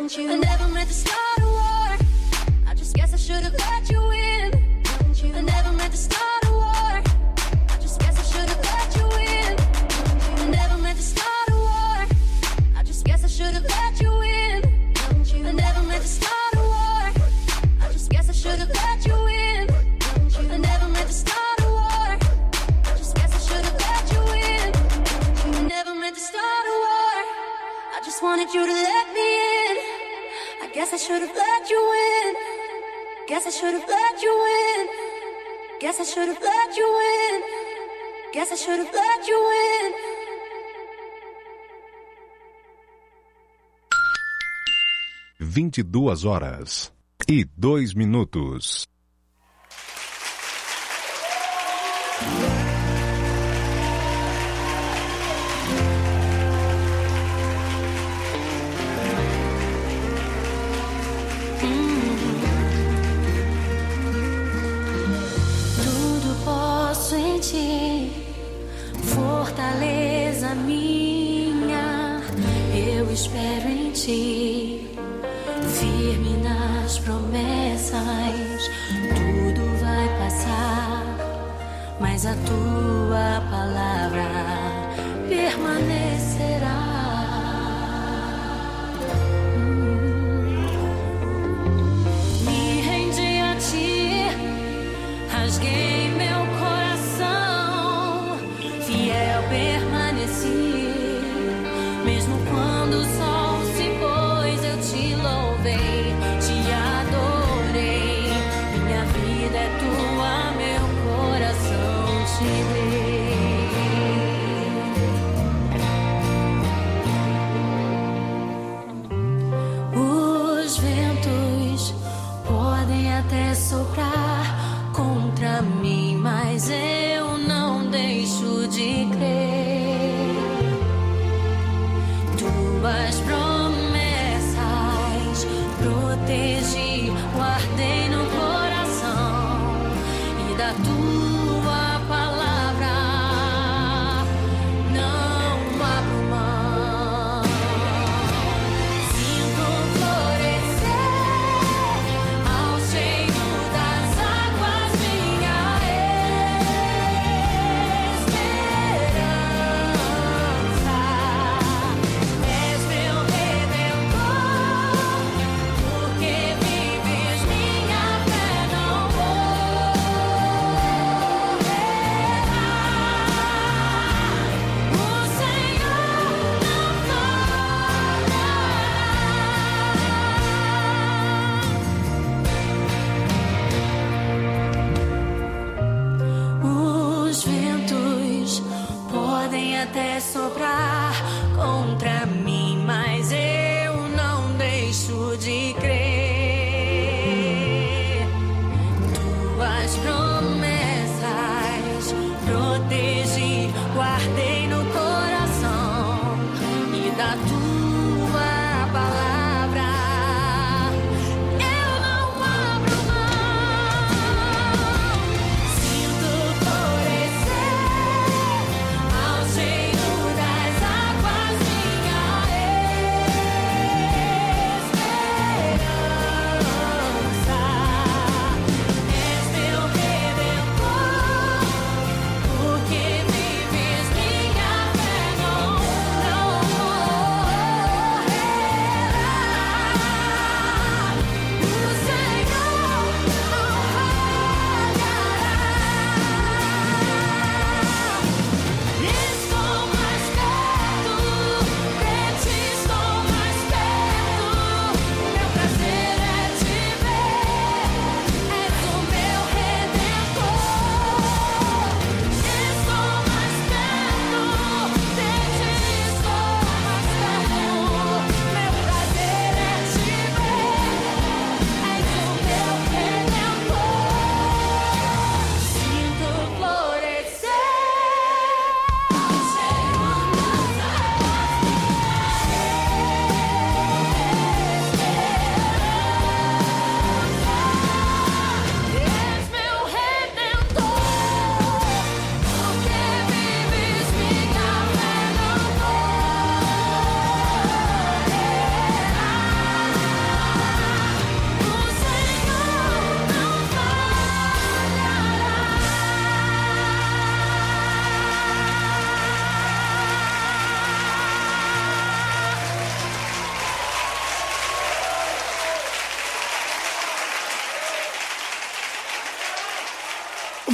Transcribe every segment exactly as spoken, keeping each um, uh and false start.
don't you? I never meant to start a war. I just guess I should have let you in. Don't you? I never meant to start a war. I just guess I should have let you in. Don't you? I never meant to start a war. I just guess I should have let you in. Don't you? I never meant to start a war. I just guess I should have let you in. Don't you? I never meant to start a war. I just guess I should have let you in. Don't you? I never meant to start a war. I just wanted you to let me in. I guess I should have let you in. Guess I should have let you in. Guess I should have let you in. Guess I should have let you in. Vinte e duas horas e dois minutos. Fortaleza minha, eu espero em ti, firme nas promessas. Tudo vai passar, mas a tua palavra permanecerá. Me rendi a ti, rasguei meu coração, fiel permaneci, mesmo quando o sol se pôs, eu te louvei, te adorei. Minha vida é tua, meu coração te dei. Os ventos podem até soprar contra mim, mas eu não deixo de crer. Tuas promessas protegi, guardei no coração, e da tua palavra não abro mão. Sinto florescer ao cheiro das águas minha esperança. És meu redentor, porque vives minha fé, não vou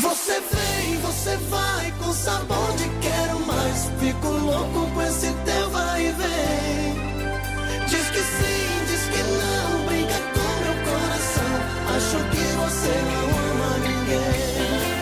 Você vem, você vai com sabor de quero mais. Fico louco com esse teu vai e vem. Diz que sim, diz que não, brinca com meu coração. Acho que você não ama ninguém.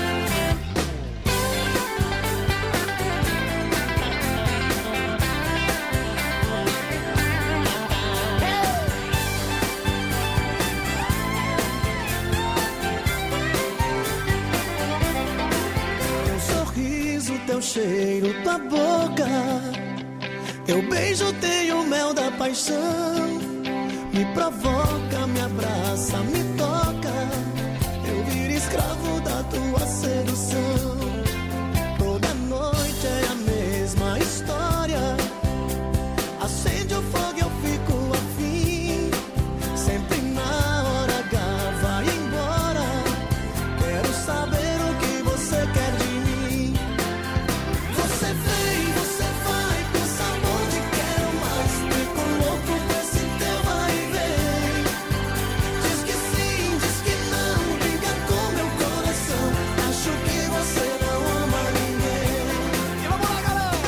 Teu cheiro, tua boca, teu beijo tem o mel da paixão. Me provoca, me abraça, me toca. Eu viro escravo da tua sedução. Toda noite é a mesma história. Acende o fogo, eu fico afim. Sempre na hora H vai embora. Quero saber o que você quer de mim. Você vem, você vai com sabor de quero mais. Fico louco com esse teu vai e vem. Diz que sim, diz que não, brinca com meu coração. Acho que você não ama ninguém. E vamos lá, galera!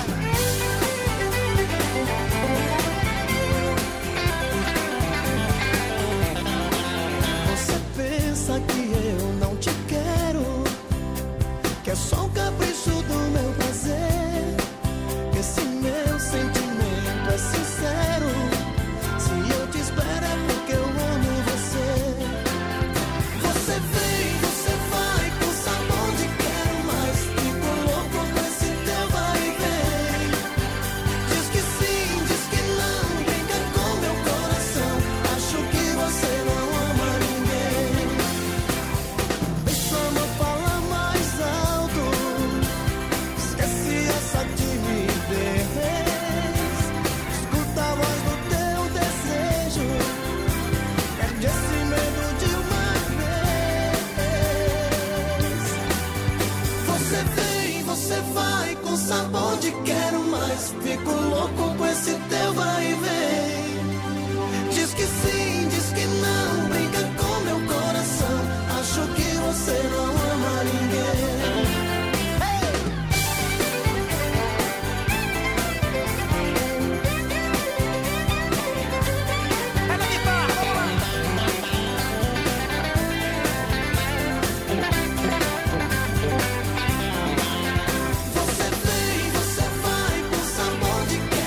Você pensa que eu não te quero, que é só um capricho do meu prazer. Esse meu sentimento é sincero. Se eu te espero é porque eu amo você. Você vem, você vai com sabor de quero mais. Fico louco com esse teu vai e vem. Diz que sim, diz que não, brinca com meu coração. Acho que você não ama ninguém. Deixa o amor falar mais alto. Esquece essa timidez. Escuta a voz do teu desejo. Perde esse medo de uma vez. Você vem, você vai com sabor de quero mais. Fico louco com esse teu vai e vem. Diz que sim, diz que não, brinca com meu coração. Acho que você não ama ninguém. Você vem, você vai com sabor de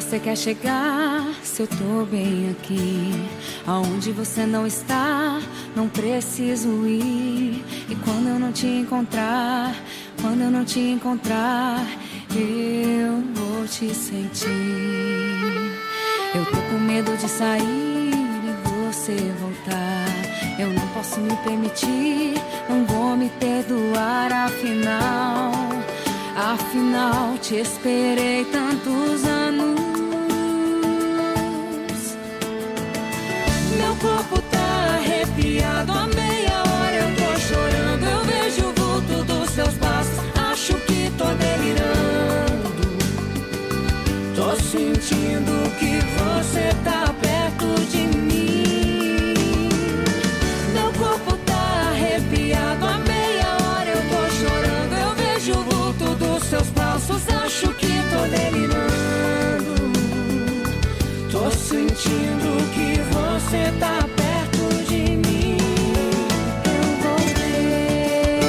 você quer chegar, se eu tô bem aqui. Aonde você não está, não preciso ir. E quando eu não te encontrar, quando eu não te encontrar, eu vou te sentir. Eu tô com medo de sair e você voltar. Eu não posso me permitir, não vou me perdoar. Afinal, afinal te esperei tantos anos. Meu corpo tá arrepiado, a meia hora eu tô chorando. Eu vejo o vulto dos seus passos, acho que tô delirando. Tô sentindo que você tá perto de mim. Meu corpo tá arrepiado, a meia hora eu tô chorando. Eu vejo o vulto dos seus passos, acho que tô delirando. Tô sentindo que você tá perto de mim. Eu voltei.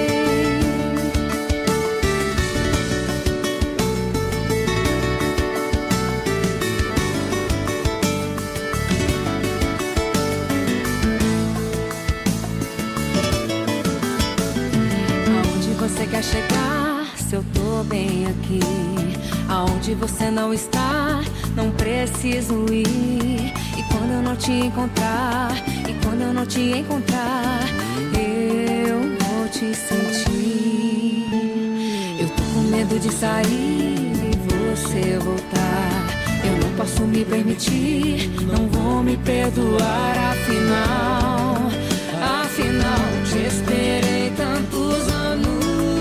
Aonde você quer chegar, se eu tô bem aqui? Aonde você não está, não preciso ir. E quando eu não te encontrar, e quando eu não te encontrar, eu vou te sentir. Eu tô com medo de sair e você voltar. Eu não posso me permitir, não vou me perdoar. Afinal, afinal te esperei tantos anos.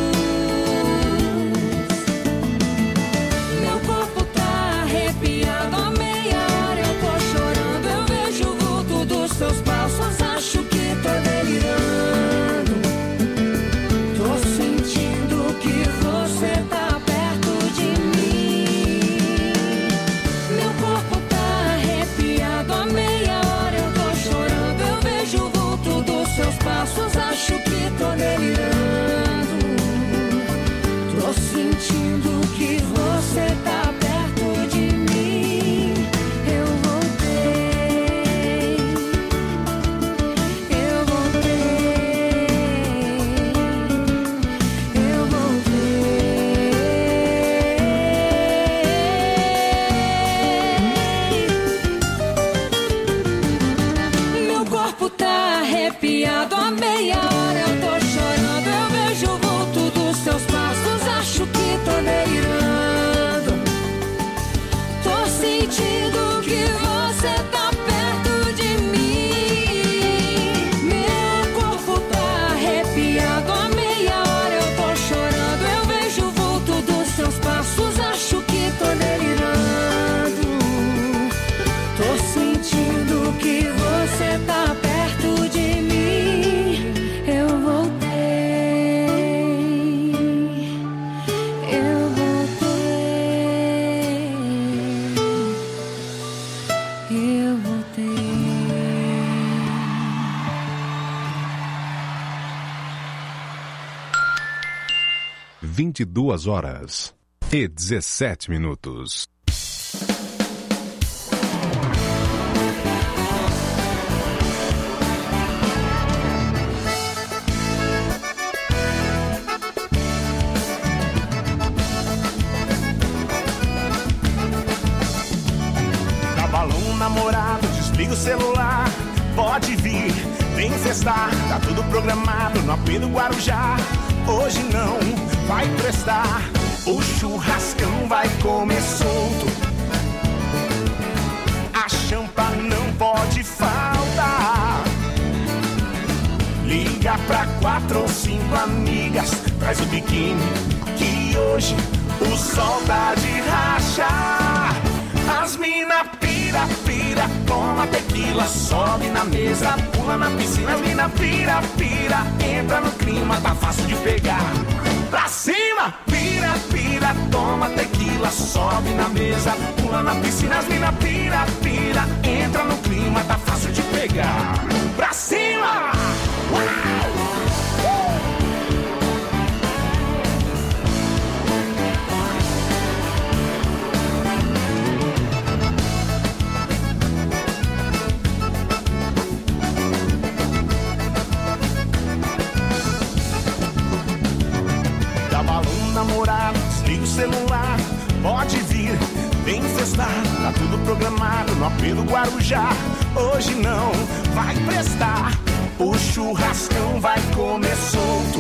Meu corpo tá arrepiado, a meia hora eu tô chorando. Eu vejo o vulto dos seus passos, acho que tô delirando. Tô sentindo que você tá perto de mim. Meu corpo tá arrepiado, a meia hora eu tô chorando. Eu vejo o vulto dos seus passos, acho que tô delirando. Tô sentindo que você tá perto de mim. Eu voltei. Eu voltei. Eu voltei. Meu corpo tá arrepiado, a meia hora eu tô chorando. Eu vejo o vulto dos seus passos, acho que tô delirando. Tô sentindo que você tá perto de mim. Meu corpo tá arrepiado, a meia hora eu tô chorando. Eu vejo o vulto dos seus passos, acho que tô delirando. Tô sentindo que você tá perto de mim. Eu voltei. Eu voltei. Eu voltei. vinte e duas horas e dezessete minutos. Dá balão, namorado, desliga o celular. Pode vir, vem festar. Tá tudo programado no A P do Guarujá. Hoje não vai prestar. O churrascão vai comer solto. A champa não pode faltar. Liga pra quatro ou cinco amigas. Traz o biquíni que hoje o sol tá de rachar. As mina pira, pira, toma tequila, sobe na mesa, pula na piscina. As mina pira, pira, entra no clima, tá fácil de pegar. Pra cima, pira, pira, toma tequila, sobe na mesa, pula na piscina. As mina pira, pira, entra no clima, tá fácil de pegar. Pra cima! Uau! liga o celular, pode vir, vem festar. Tá tudo programado no apê do Guarujá. Hoje não vai prestar, o churrascão vai comer solto.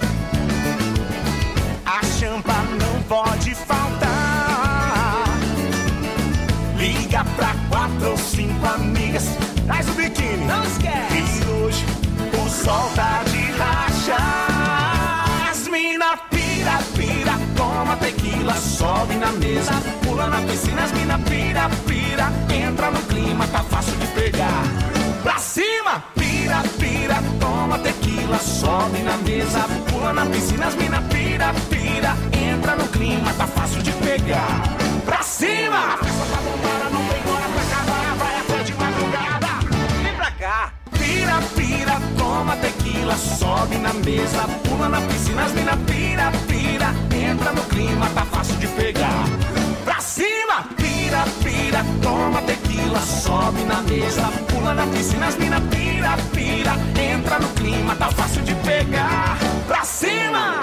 A champa não pode faltar. Liga pra quatro ou cinco amigas, traz o biquíni, não esquece. E hoje o sol tá de rachar. As mina pira, pira, toma tequila, sobe na mesa, pula na piscina. As mina pira, pira, entra no clima, tá fácil de pegar. Pra cima, pira, pira, toma tequila, sobe na mesa, pula na piscina. As mina pira, pira, entra no clima, tá fácil de pegar. Pra cima! A festa tá bombada, não tem hora pra acabar, vai até de madrugada. Vem pra cá! Pira, pira, toma tequila, sobe na mesa, pula na piscina. As mina pira, pira, entra no clima, tá fácil de pegar. Pra cima! Pira, pira, toma tequila, sobe na mesa, pula na piscina. As mina pira, pira, entra no clima, tá fácil de pegar. Pra cima!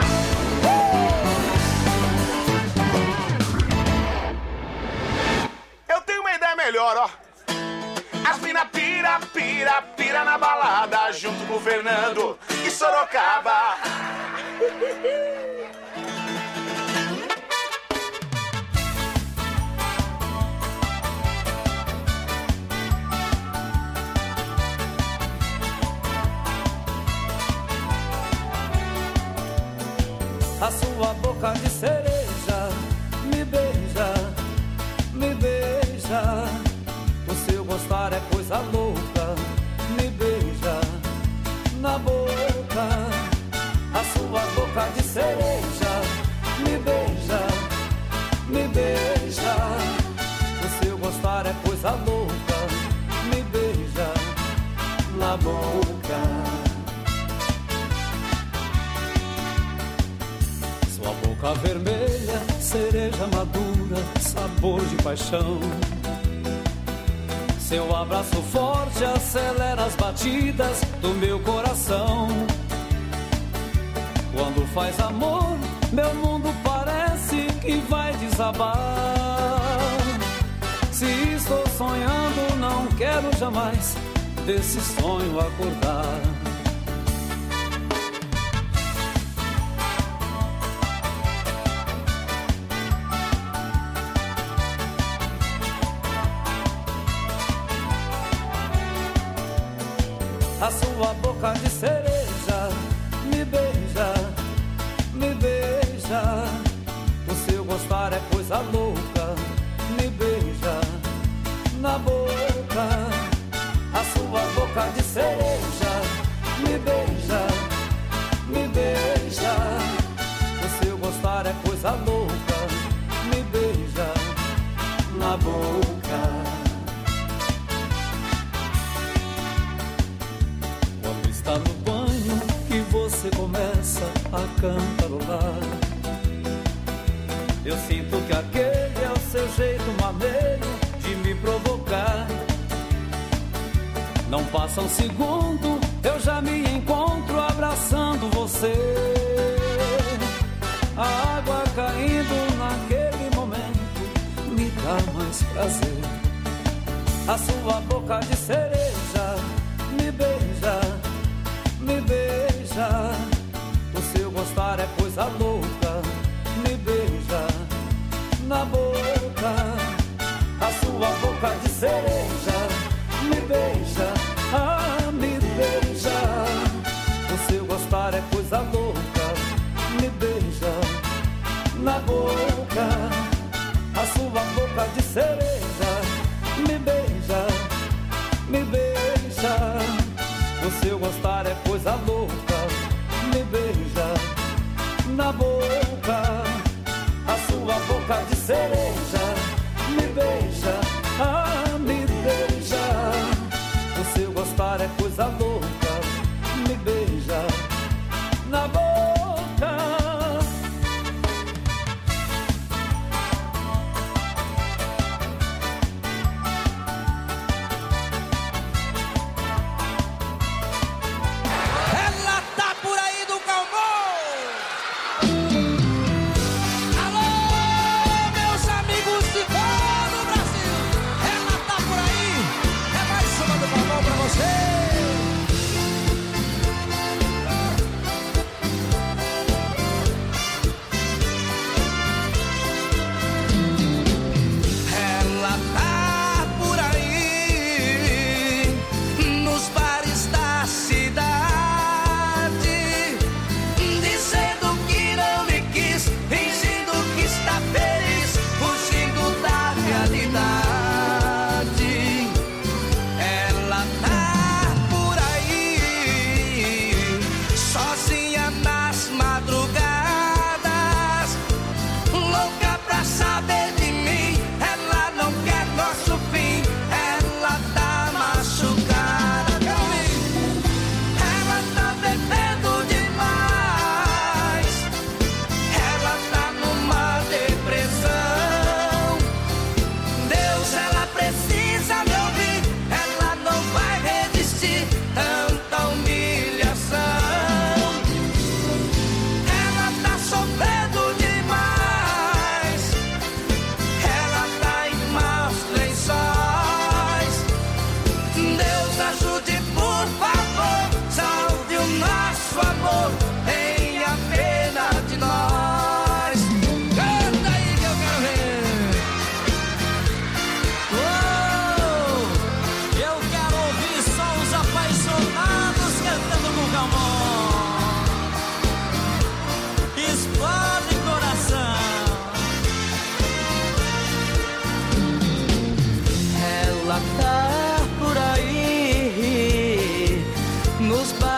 Eu tenho uma ideia melhor, ó. As mina pira, pira, pira na balada, junto com o Fernando e Sorocaba. A sua boca de cereja me beija, me beija. O seu gostar é coisa louca, me beija na boca. A sua boca de cereja me beija, me beija. O seu gostar é coisa louca, me beija na boca. Sua boca vermelha, cereja madura, sabor de paixão. Seu abraço forte acelera as batidas do meu coração. Quando faz amor, meu mundo parece que vai desabar. Se estou sonhando, não quero jamais desse sonho acordar. A sua boca de cereja me beija, me beija. O seu gostar é coisa louca, me beija na boca. A sua boca de cereja me beija, me beija. O seu gostar é coisa louca, me beija na boca. Está no banho que você começa a cantarolar. Eu sinto que aquele é o seu jeito maneiro de me provocar. Não passa um segundo, eu já me encontro abraçando você. A água caindo naquele momento me dá mais prazer. A sua boca de cereja me beija, me beija. O seu gostar é coisa louca, me beija na boca. A sua boca de cereja me beija, ah, me beija. O seu gostar é coisa louca, me beija na boca. A sua boca de cereja me beija, me beija. O seu gostar é coisa louca, me beija na boca. A sua boca de cereja me beija, ah, me beija. O seu gostar é coisa louca, me beija na boca. Ela tá por aí do cowboy. Alô,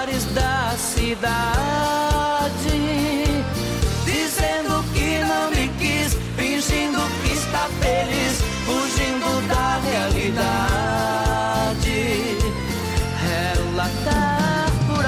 arredores da cidade, dizendo que não me quis, fingindo que está feliz, fugindo da realidade. Ela tá por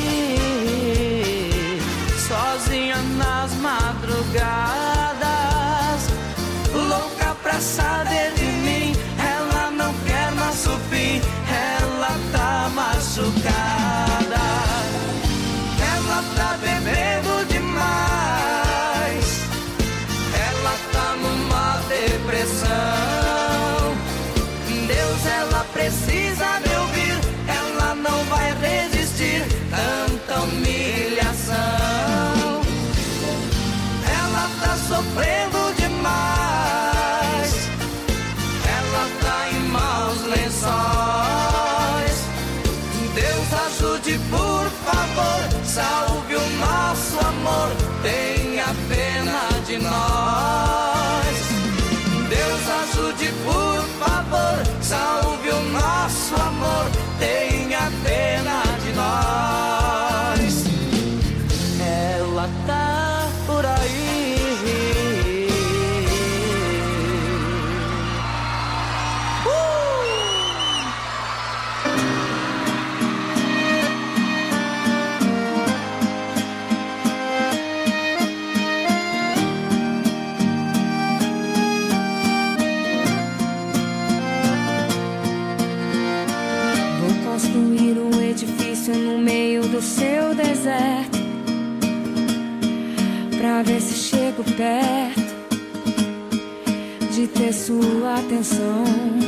aí, sozinha nas madrugadas, louca pra saber de mim. Ela não quer nosso fim, ela tá machucada. Ela tá bebendo demais, ela tá numa depressão. Deus, ela precisa me ouvir, ela não vai resistir tanta humilhação. Ela tá sofrendo demais, ela tá em maus lençóis. Deus, ajude, por favor, salve o nosso amor, tenha pena de nós. Deus, ajude, por favor, salve o nosso amor, tenha pena de nós. Ela tá por aí. Construir um edifício no meio do seu deserto, pra ver se chego perto de ter sua atenção.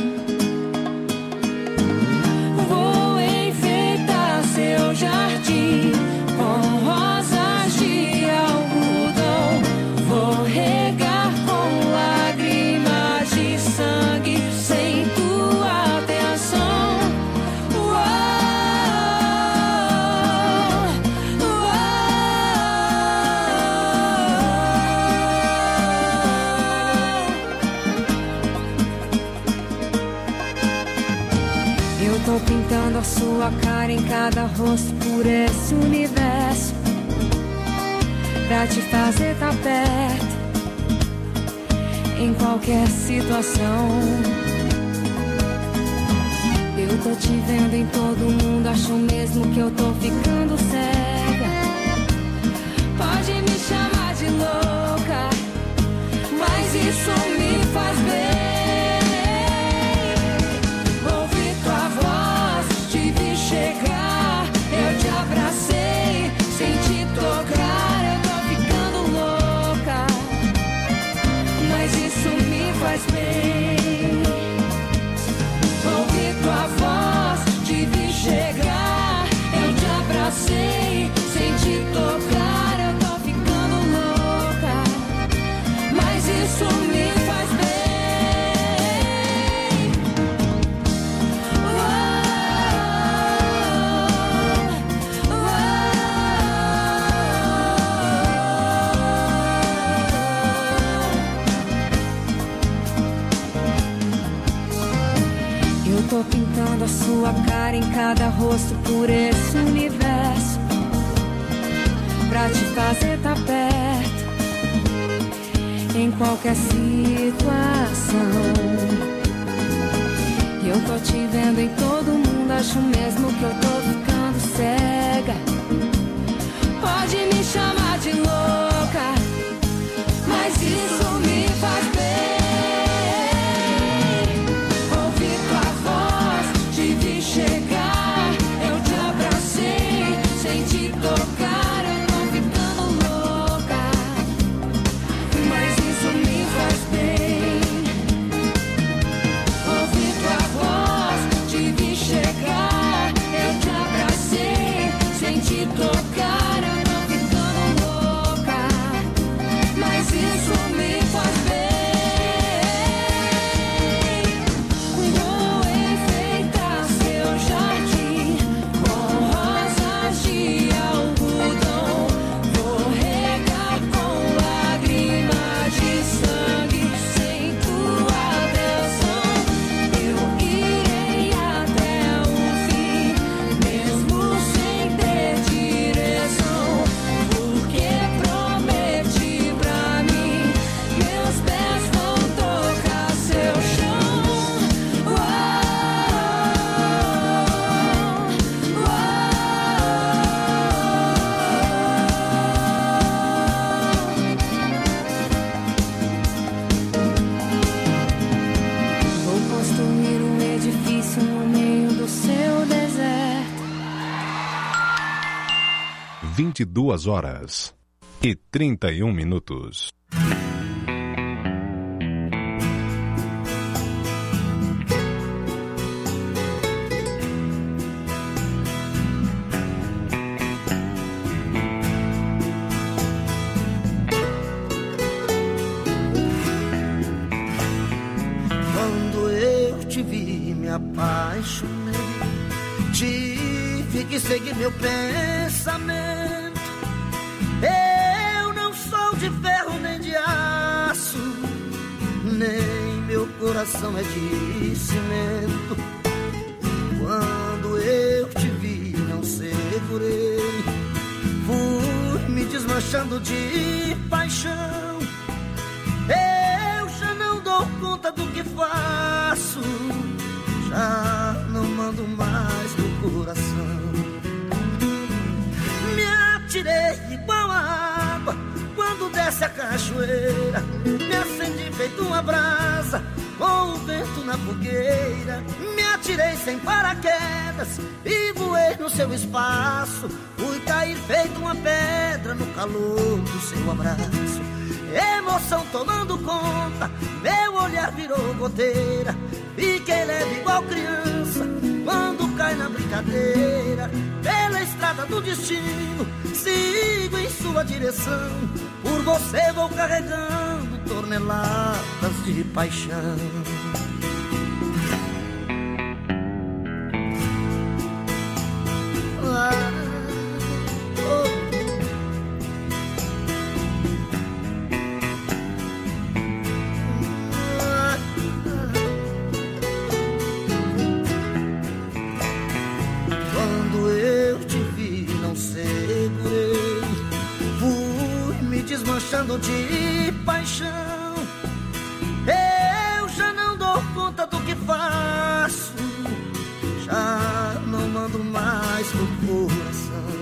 Vou enfeitar seu jardim com rosas de algodão, vou regar com lágrimas de sangue sem tua atenção. Tô pintando a sua cara em cada rosto por esse universo, pra te fazer tá perto em qualquer situação. Eu tô te vendo em todo mundo, acho mesmo que eu tô ficando cega. Pode me chamar de louca, mas isso me faz bem. Chegar, eu te abracei, sem te tocar, eu tô ficando louca, mas isso me faz bem. Ouvi tua voz, te vi chegar, eu te abracei, sem te tocar, eu tô ficando louca, mas isso me faz bem. Tô pintando a sua cara em cada rosto por esse universo, pra te fazer tá perto em qualquer situação. Eu tô te vendo em todo mundo, acho mesmo que eu tô ficando cega. Pode me chamar de louca, mas isso me faz bem. Chegar, eu te abracei, sem te tocar, eu tô ficando louca, mas isso me faz bem. Ouvi tua voz, te vi chegar, eu te abracei, sem te tocar, eu tô ficando louca, mas isso me faz bem. Ter vinte e duas horas e trinta e um minutos. Quando eu te vi, me apaixonei. Tive que seguir meu pensamento. Eu não sou de ferro nem de aço, nem meu coração é de cimento. Quando eu te vi, não segurei. Fui me desmanchando de paixão. Eu já não dou conta do que faço, já não mando mais do coração. Me atirei igual a água quando desce a cachoeira. Me acendi feito uma brasa com o vento na fogueira. Me atirei sem paraquedas e voei no seu espaço. Fui cair feito uma pedra no calor do seu abraço. Emoção tomando conta, meu olhar virou goteira. Fiquei leve igual criança quando cai na brincadeira. Pela estrada do destino, sigo em sua direção. Por você vou carregando toneladas de paixão. Ah, oh. Desmanchando de paixão. Eu já não dou conta do que faço, já não mando mais no coração.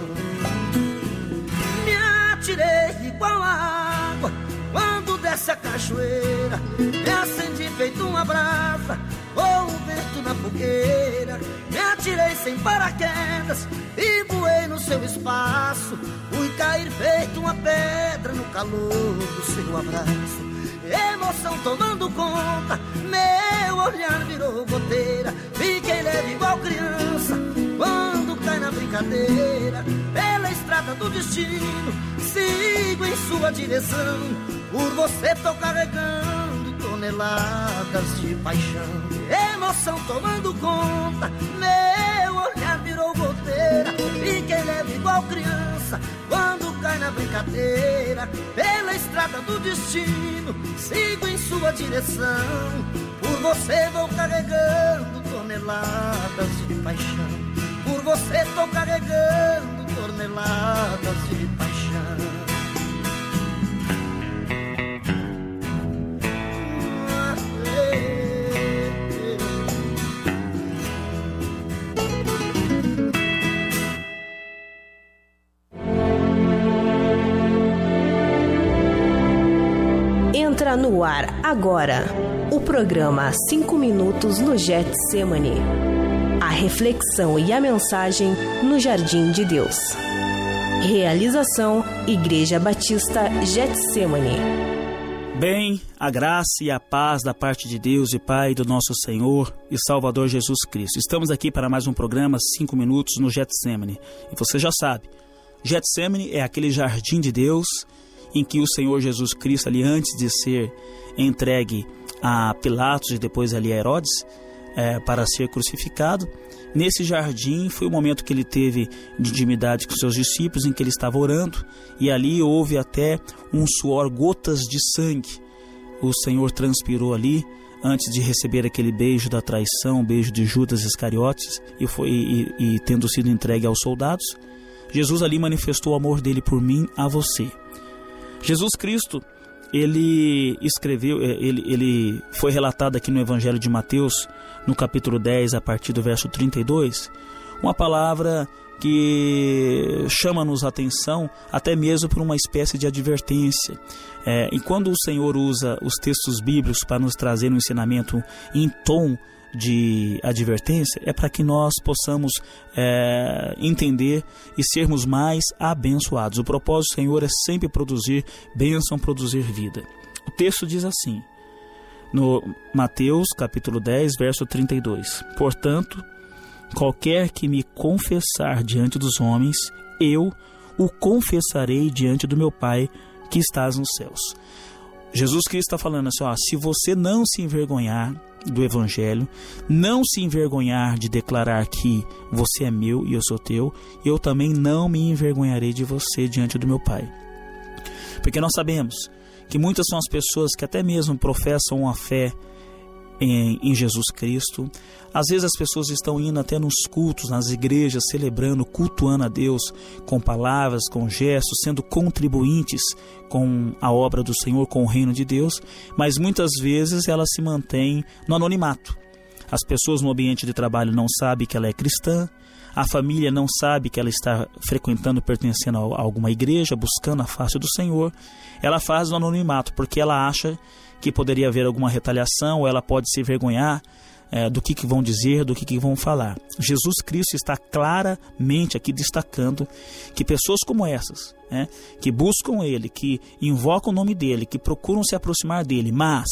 Me atirei igual a água quando desce a cachoeira. Me acendi feito uma brasa com o vento na fogueira. Me atirei sem paraquedas e voei no seu espaço. Fui cair feito uma pedra no calor do seu abraço. Emoção tomando conta, meu olhar virou goteira. Fiquei leve igual criança quando cai na brincadeira. Pela estrada do destino, sigo em sua direção. Por você tô carregando toneladas de paixão. Emoção tomando conta, meu olhar virou goteira. Fiquei leve igual criança quando cai na brincadeira. Pela estrada do destino, sigo em sua direção. Por você vou carregando toneladas de paixão. Por você tô carregando toneladas de paixão. Entra no ar agora o programa Cinco Minutos no Getsemane. A reflexão e a mensagem no Jardim de Deus. Realização Igreja Batista Getsemane. Bem, a graça e a paz da parte de Deus e Pai do nosso Senhor e Salvador Jesus Cristo. Estamos aqui para mais um programa Cinco Minutos no Getsemane. E você já sabe, Getsemane é aquele jardim de Deus em que o Senhor Jesus Cristo, ali antes de ser entregue a Pilatos e depois ali a Herodes, é, para ser crucificado, nesse jardim foi o momento que ele teve de intimidade com seus discípulos, em que ele estava orando, e ali houve até um suor, gotas de sangue. O Senhor transpirou ali, antes de receber aquele beijo da traição, o beijo de Judas Iscariotes, e, foi, e, e tendo sido entregue aos soldados, Jesus ali manifestou o amor dele por mim, a você. Jesus Cristo, ele escreveu, ele, ele foi relatado aqui no Evangelho de Mateus, no capítulo dez, a partir do verso trinta e dois, uma palavra que chama-nos a atenção até mesmo por uma espécie de advertência. É, e quando o Senhor usa os textos bíblicos para nos trazer um ensinamento em tom de advertência é para que nós possamos é, entender e sermos mais abençoados. O propósito do Senhor é sempre produzir bênção, produzir vida. O texto diz assim, no Mateus capítulo dez, verso trinta e dois: portanto, qualquer que me confessar diante dos homens, eu o confessarei diante do meu Pai que estás nos céus. Jesus Cristo está falando assim, ó, se você não se envergonhar do Evangelho, não se envergonhar de declarar que você é meu e eu sou teu, eu também não me envergonharei de você diante do meu Pai. Porque nós sabemos que muitas são as pessoas que até mesmo professam uma fé Em, em Jesus Cristo. Às vezes as pessoas estão indo até nos cultos, nas igrejas, celebrando, cultuando a Deus com palavras, com gestos, sendo contribuintes com a obra do Senhor, com o reino de Deus, mas muitas vezes ela se mantém no anonimato. As pessoas no ambiente de trabalho não sabem que ela é cristã, a família não sabe que ela está frequentando, pertencendo a alguma igreja, buscando a face do Senhor. Ela faz no anonimato porque ela acha que poderia haver alguma retaliação, ou ela pode se envergonhar é, do que, que vão dizer, do que, que vão falar. Jesus Cristo está claramente aqui destacando que pessoas como essas, né, que buscam Ele, que invocam o nome dEle, que procuram se aproximar dEle, mas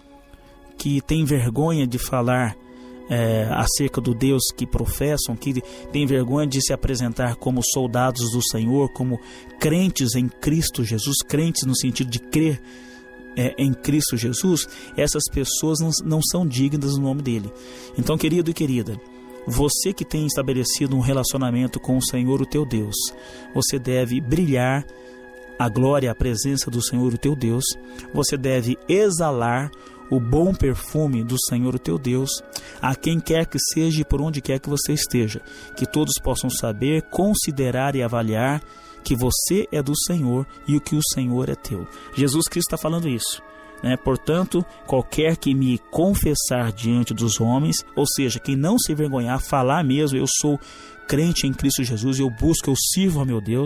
que têm vergonha de falar é, acerca do Deus que professam, que têm vergonha de se apresentar como soldados do Senhor, como crentes em Cristo Jesus, crentes no sentido de crer É, em Cristo Jesus, essas pessoas não, não são dignas do nome dele. Então, querido e querida, você que tem estabelecido um relacionamento com o Senhor, o teu Deus, você deve brilhar a glória, a presença do Senhor, o teu Deus. Você deve exalar o bom perfume do Senhor, o teu Deus, a quem quer que seja e por onde quer que você esteja, que todos possam saber, considerar e avaliar que você é do Senhor e o que o Senhor é teu. Jesus Cristo está falando isso, né? Portanto, qualquer que me confessar diante dos homens, ou seja, quem não se envergonhar, falar mesmo, eu sou crente em Cristo Jesus, eu busco, eu sirvo a meu Deus,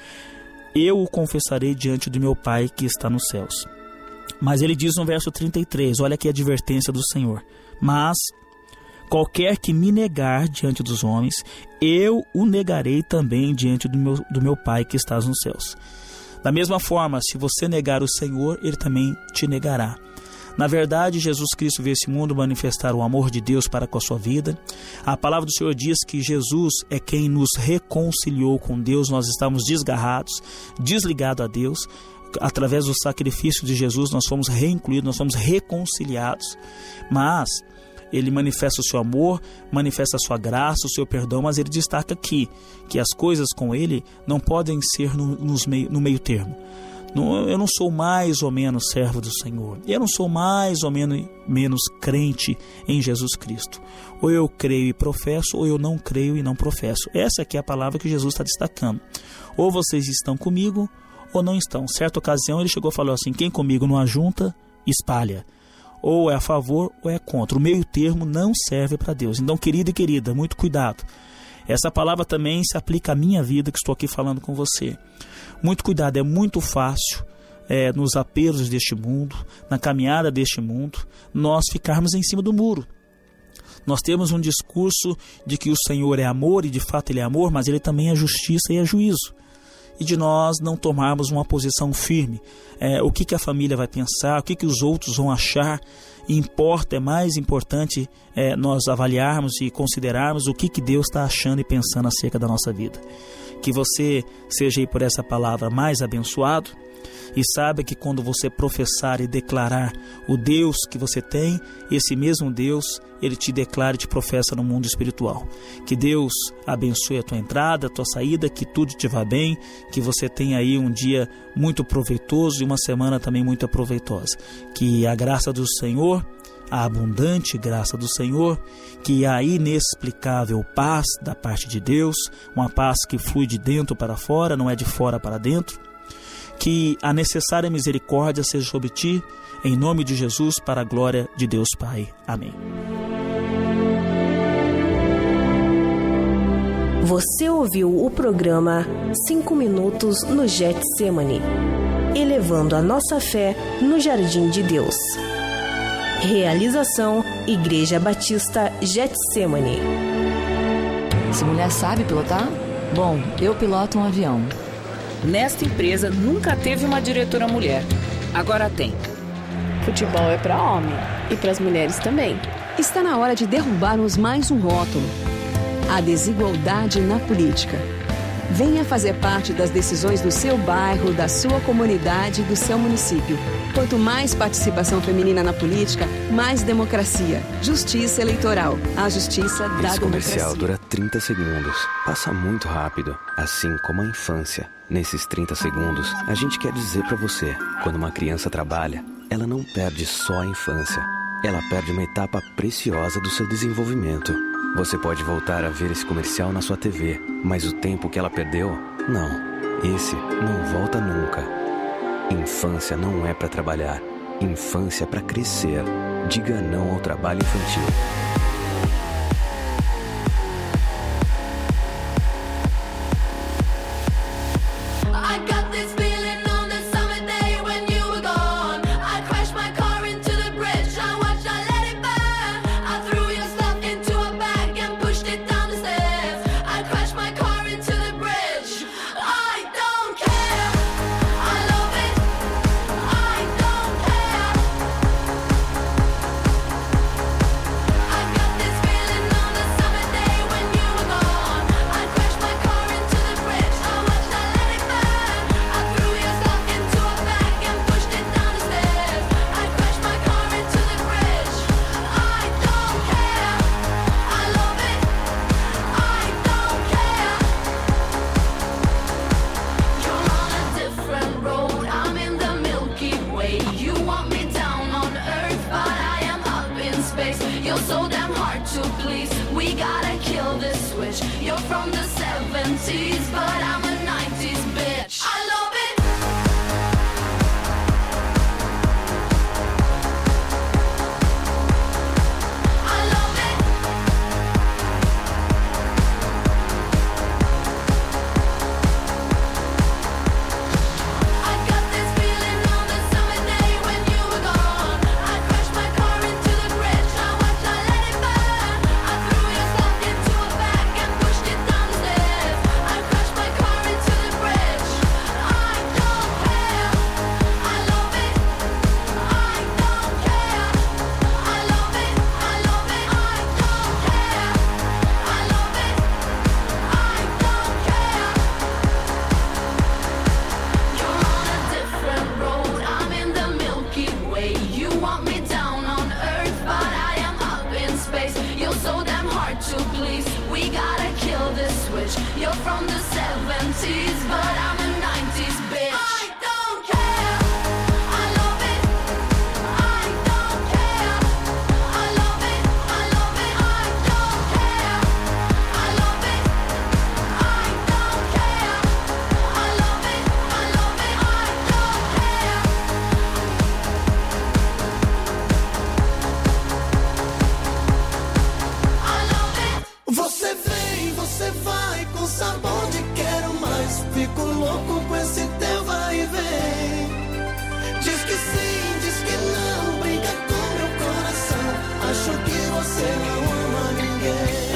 eu o confessarei diante do meu Pai que está nos céus. Mas ele diz no verso trinta e três, olha aqui a advertência do Senhor: mas qualquer que me negar diante dos homens, eu o negarei também diante do meu, do meu Pai que estás nos céus. Da mesma forma, se você negar o Senhor, Ele também te negará. Na verdade, Jesus Cristo veio a esse mundo manifestar o amor de Deus para com a sua vida. A palavra do Senhor diz que Jesus é quem nos reconciliou com Deus. Nós estávamos desgarrados, desligados a Deus. Através do sacrifício de Jesus, nós fomos reincluídos, nós fomos reconciliados. Mas Ele manifesta o seu amor, manifesta a sua graça, o seu perdão, mas Ele destaca aqui que as coisas com Ele não podem ser no, nos meio, no meio termo. Não, eu não sou mais ou menos servo do Senhor. Eu não sou mais ou menos, menos crente em Jesus Cristo. Ou eu creio e professo, ou eu não creio e não professo. Essa aqui é a palavra que Jesus está destacando. Ou vocês estão comigo, ou não estão. Certa ocasião Ele chegou e falou assim: quem comigo não ajunta, espalha. Ou é a favor ou é contra. O meio termo não serve para Deus. Então, querido e querida, muito cuidado. Essa palavra também se aplica à minha vida, que estou aqui falando com você. Muito cuidado, é muito fácil é, nos apelos deste mundo, na caminhada deste mundo, nós ficarmos em cima do muro. Nós temos um discurso de que o Senhor é amor, e de fato Ele é amor, mas Ele também é justiça e é juízo. E de nós não tomarmos uma posição firme. É, o que, que a família vai pensar, o que, que os outros vão achar. Importa, é mais importante é, nós avaliarmos e considerarmos o que, que Deus está achando e pensando acerca da nossa vida. Que você seja aí por essa palavra mais abençoado, e saiba que quando você professar e declarar o Deus que você tem, esse mesmo Deus, Ele te declara e te professa no mundo espiritual. Que Deus abençoe a tua entrada, a tua saída, que tudo te vá bem, que você tenha aí um dia muito proveitoso e uma semana também muito proveitosa. Que a graça do Senhor, a abundante graça do Senhor, que a inexplicável paz da parte de Deus, uma paz que flui de dentro para fora, não é de fora para dentro, que a necessária misericórdia seja sobre ti, em nome de Jesus, para a glória de Deus Pai. Amém. Você ouviu o programa cinco minutos no Getsemane, elevando a nossa fé no jardim de Deus. Realização Igreja Batista Getsemane. Se mulher sabe pilotar? Bom, eu piloto um avião. Nesta empresa nunca teve uma diretora mulher. Agora tem. Futebol é para homem e para as mulheres também. Está na hora de derrubarmos mais um rótulo: a desigualdade na política. Venha fazer parte das decisões do seu bairro, da sua comunidade e do seu município. Quanto mais participação feminina na política, mais democracia. Justiça eleitoral. A justiça da Esse comercial democracia. dura trinta segundos. Passa muito rápido, assim como a infância. Nesses trinta segundos, a gente quer dizer pra você: quando uma criança trabalha, ela não perde só a infância. Ela perde uma etapa preciosa do seu desenvolvimento. Você pode voltar a ver esse comercial na sua T V, mas o tempo que ela perdeu, não. Esse não volta nunca. Infância não é pra trabalhar. Infância é pra crescer. Diga não ao trabalho infantil. I got this feeling on the summer day when you were gone. I crashed my car into the bridge. I watched, I let it burn. I threw your stuff into a bag and pushed it down the stairs. I crashed my car into the bridge. I don't care. I love it. I don't care. I got this feeling on the summer day when you were gone. I crashed my car into the bridge. I watched, I let it burn. I threw your stuff into a bag and pushed it down the stairs. I crashed my car into the bridge. I don't care. I love it. I don't care. You're on a different road. I'm in the Milky Way. You want me down on Earth, but I am up in space. You're so damn hard to please. We gotta kill this switch. You're from the seventies, but I'm a nineties bitch. I love it. I love it. I got this feeling on the summer day when you were gone. I crashed my car into the bridge. I watched, I let it burn. I threw your stuff into a bag and pushed it down the stairs. I crashed my car into the bridge. I don't care. I love it. I don't care. I love it. I love it. I don't care. I love it. I don't care. You're on a different road. I'm in the Milky Way. You want me down on Earth, but I am up in space. You're so damn hard to please. We gotta kill this switch. You're from the seventies, but I'm a nineties bitch. I don't care. I love it. I don't care. I love it. I love it. I don't care. I love it. I don't care. I love it. I love it. I don't care. I love it. Você vem, você vai com sabor de quero mais. Fico louco com esse teu vai e vem. Diz que sim, diz que não, brinca com meu coração. Acho que você não ama ninguém.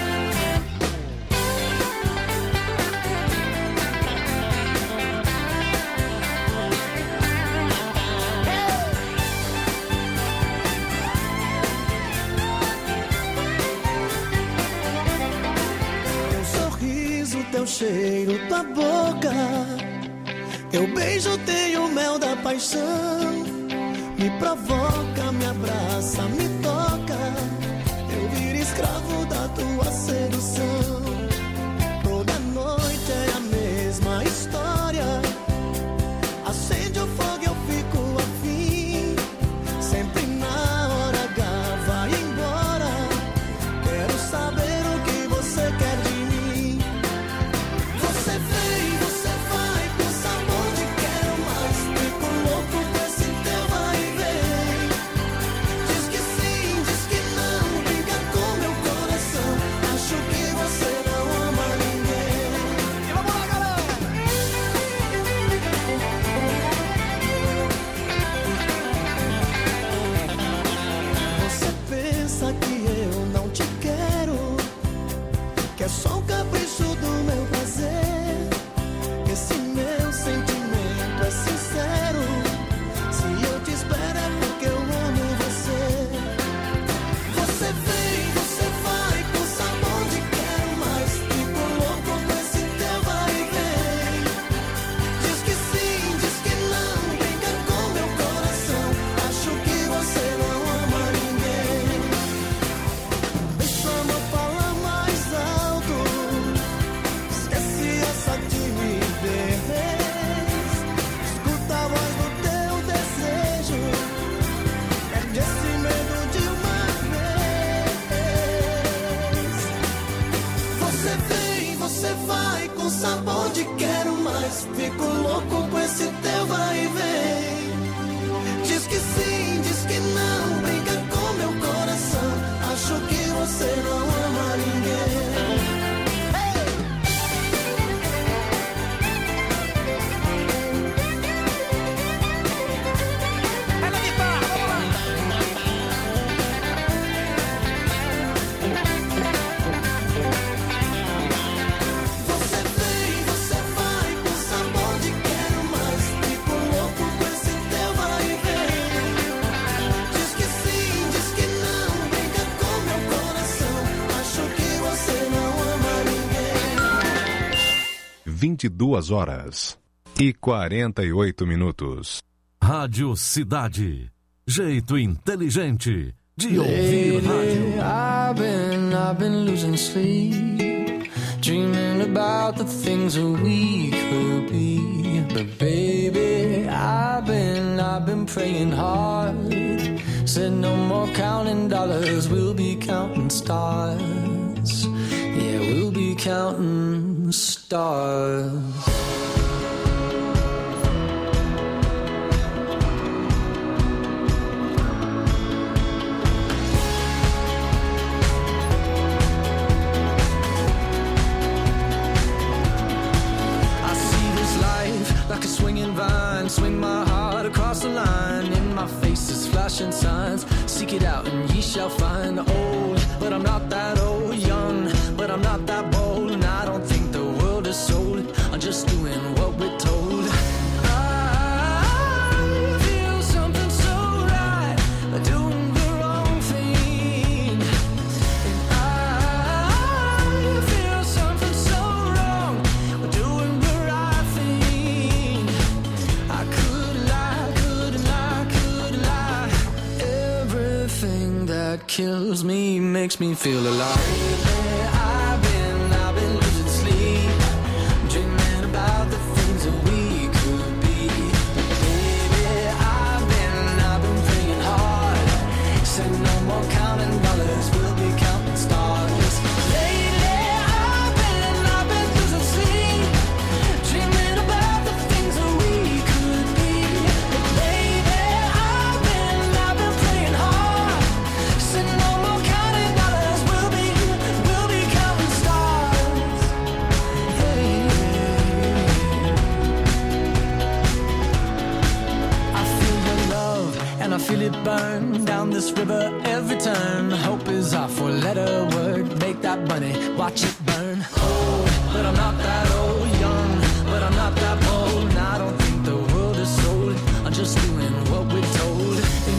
Teu sorriso, teu cheiro, tua boca. Teu beijo tem o mel da paixão. Me provoca, me abraça, me toca. Eu viro escravo da tua sedução. Toda noite é a mesma história. Acende o fogo, eu fico afim. Sempre na hora H vai embora. Quero saber o que você quer de mim. Você vem, você vai com sabor de quero mais. Fico louco com esse teu vai e vem. Diz que sim, diz que não, brinca com meu coração. Acho que mais, fico louco com esse teu vai e vem. Diz que sim, diz que não, brinca com meu coração. Acho que você não ama ninguém. vinte e duas horas e quarenta e oito minutos. Rádio Cidade. Jeito inteligente de ouvir rádio. I've been, I've been losing sleep, dreaming about the things that we could be. But baby, I've been, I've been praying hard. Said no more counting dollars, we'll be counting stars. Yeah, we'll be counting stars. Like a swinging vine, swing my heart across the line. In my face is flashing signs. Seek it out and ye shall find. Old, but I'm not that old. Young, but I'm not that bold. And I don't think the world is sold. I'm just doing what we're told. I feel something so right, doing the wrong thing. And I feel something so wrong, doing the right thing. I could lie, could lie, could lie. Everything that kills me makes me feel alive. I've been, I've been losing sleep, dreaming about the things that we could be. Baby, I've been, I've been praying hard. Said no more counting dollars, we'll be counting stars. Lately, I've been, I've been losing sleep, dreaming about the things that we could be. Baby, I've been, I've been praying hard. Said no more counting dollars, we'll be, we'll be counting stars. Hey, I feel your love and I feel it burn down this river every turn. Hope is our four-letter word. Make that money, watch it burn. Old, but I'm not that old. Young, but I'm not that bold. And I don't think the world is sold. I'm just doing what we're told. And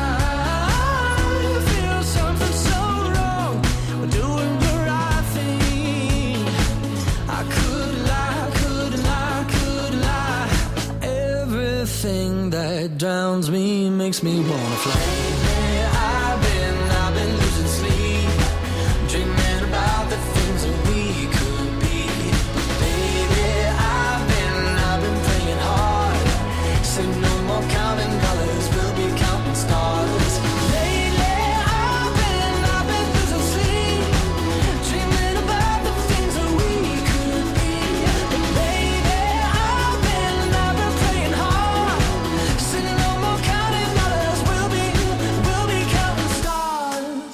I feel something so wrong. We're doing the right thing. I could lie, could lie, could lie. Everything that drowns me makes me wanna fly. I've been, I've been losing sleep, dreaming about the things that we could be. Baby, I've been, I've been praying hard. Said no more counting dollars, we'll be counting stars. Lately, I've been, I've been losing sleep, dreaming about the things that we could be. But baby, I've been, I've been praying hard. Said no more counting dollars, we'll be, we'll be counting stars.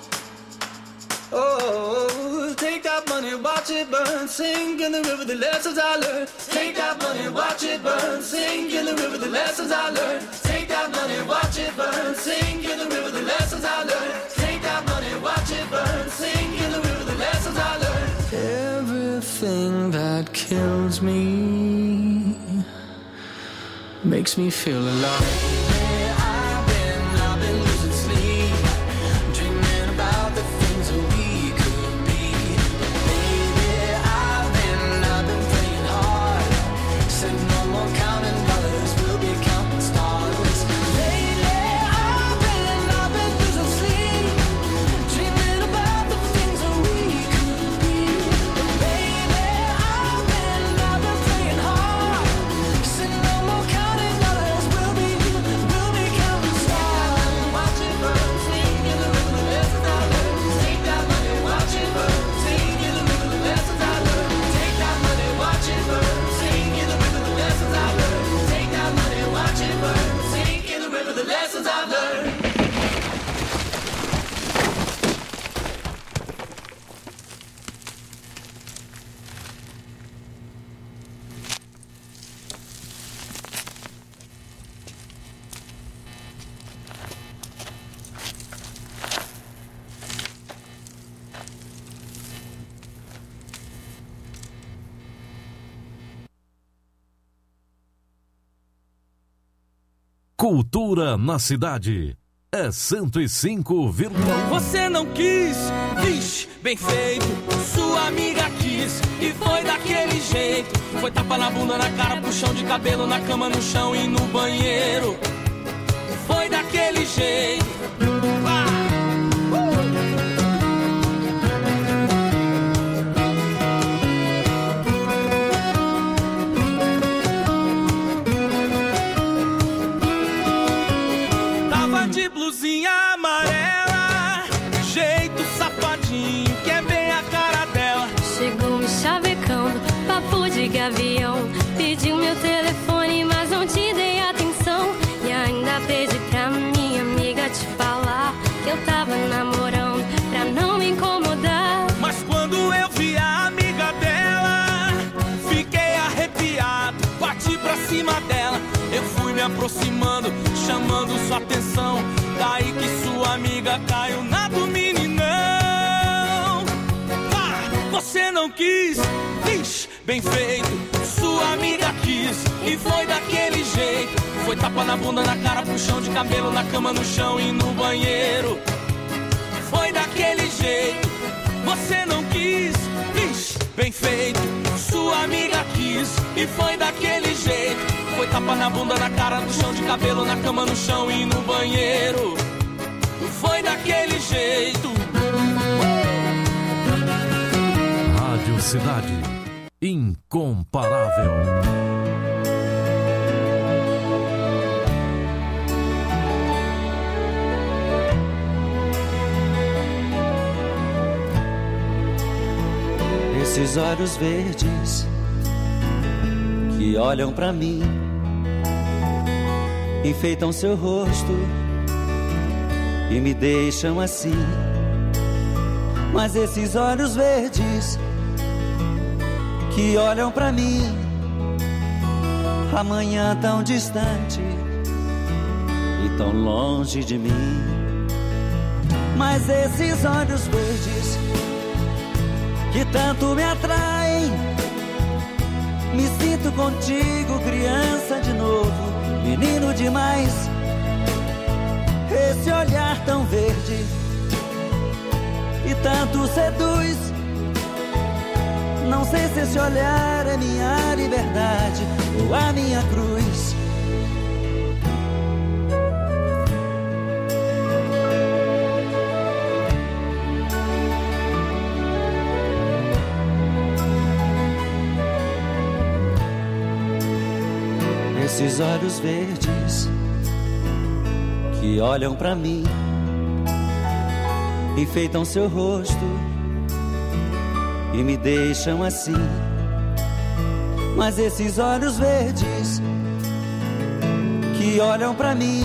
Oh, take that money, watch it burn, sink in the river the lessons I learned. Take that money, watch it burn, sink in the river the lessons I learned. Take that money, watch it burn, sink in the river the lessons I learned. Take that money, watch it burn, sink in the river the lessons I learned. Everything that kills me makes me feel alive. I've been, I've been losing sleep, dreaming about the things that we could be. Baby, I've been, I've been praying hard. Said no more counting dollars, we'll be counting stars. Lately, I've been, I've been losing sleep, dreaming about the things that we could be. Baby, I've been, I've been praying hard. Said no more counting dollars, we'll be, Cultura na cidade. É cento e cinco vírgula um. Você não quis, vixe, bem feito. Sua amiga quis e foi daquele jeito. Foi tapa na bunda, na cara, puxão de cabelo, na cama, no chão e no banheiro. Foi daquele jeito. Ah! De blusinha amarela, jeito safadinho, que é bem a cara dela. Chegou me chavecando, papo de gavião. Pediu meu telefone, mas não te dei atenção. E ainda pedi pra minha amiga te falar que eu tava namorando, pra não me incomodar. Mas quando eu vi a amiga dela, fiquei arrepiado, bati pra cima dela. Eu fui me aproximando, chamando sua atenção. Daí que sua amiga caiu na do meninão. Ah, você não quis, vixe, bem feito. Sua amiga quis e foi daquele jeito. Foi tapa na bunda, na cara, puxão de cabelo, na cama, no chão e no banheiro. Foi daquele jeito. Você não quis, vixe, bem feito. Sua amiga quis e foi daquele jeito. Foi tapa na bunda, na cara, no chão de cabelo, na cama, no chão e no banheiro. Foi daquele jeito. Rádio Cidade. Incomparável. Esses olhos verdes que olham pra mim, enfeitam seu rosto e me deixam assim. Mas esses olhos verdes que olham pra mim, amanhã tão distante e tão longe de mim. Mas esses olhos verdes que tanto me atraem, me sinto contigo, criança de novo, menino demais. Esse olhar tão verde e tanto seduz. Não sei se esse olhar é minha liberdade ou a minha cruz. Esses olhos verdes que olham pra mim, enfeitam seu rosto e me deixam assim. Mas esses olhos verdes que olham pra mim,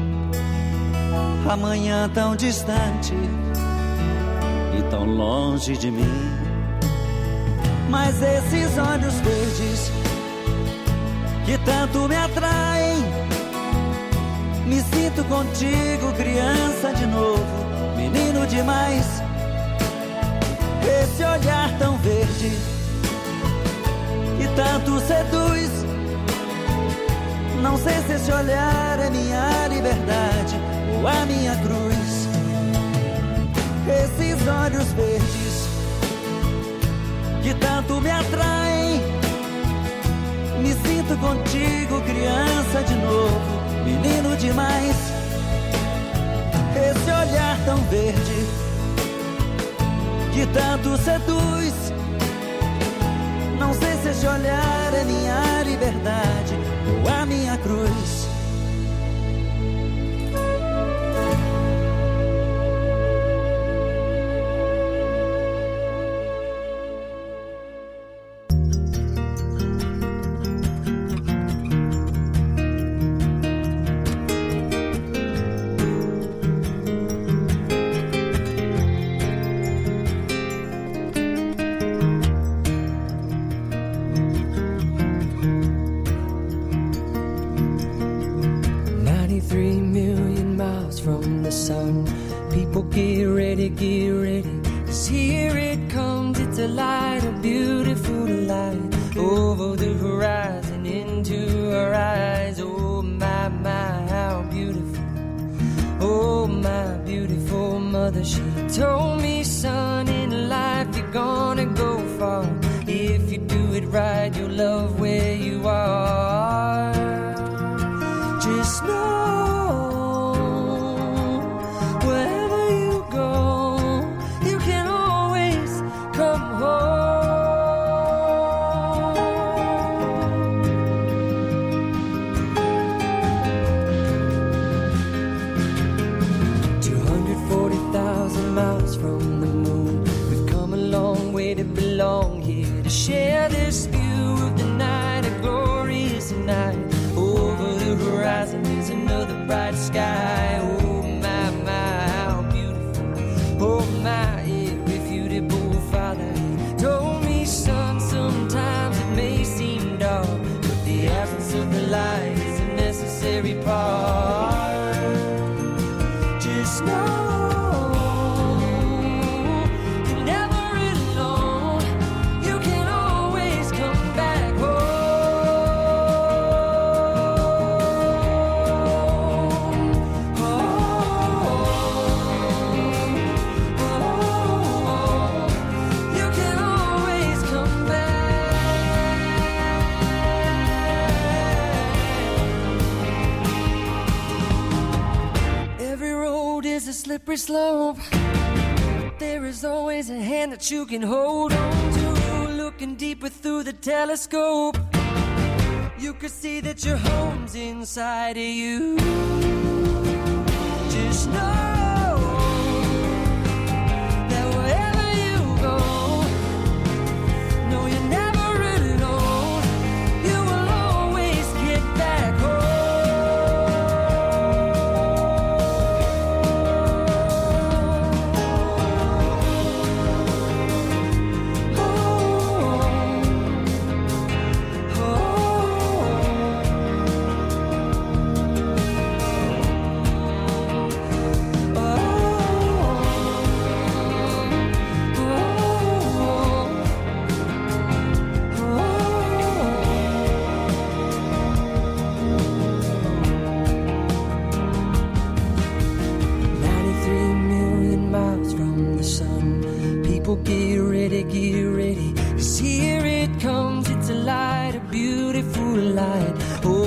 amanhã tão distante e tão longe de mim. Mas esses olhos verdes que tanto me atraem, me sinto contigo, criança de novo, menino demais. Esse olhar tão verde que tanto seduz. Não sei se esse olhar é minha liberdade ou a minha cruz. Esses olhos verdes que tanto me atraem, me sinto contigo, criança de novo, menino demais. Esse olhar tão verde que tanto seduz. Não sei se esse olhar é minha liberdade ou a minha cruz. Over the horizon into our eyes. Oh my, my, how slippery slope. There is always a hand that you can hold on to. Looking deeper through the telescope, you could see that your home's inside of you. Just know that wherever you go, no, you're never alone. You will always get back get ready, get ready, 'cause here it comes, it's a light, a beautiful light. Oh.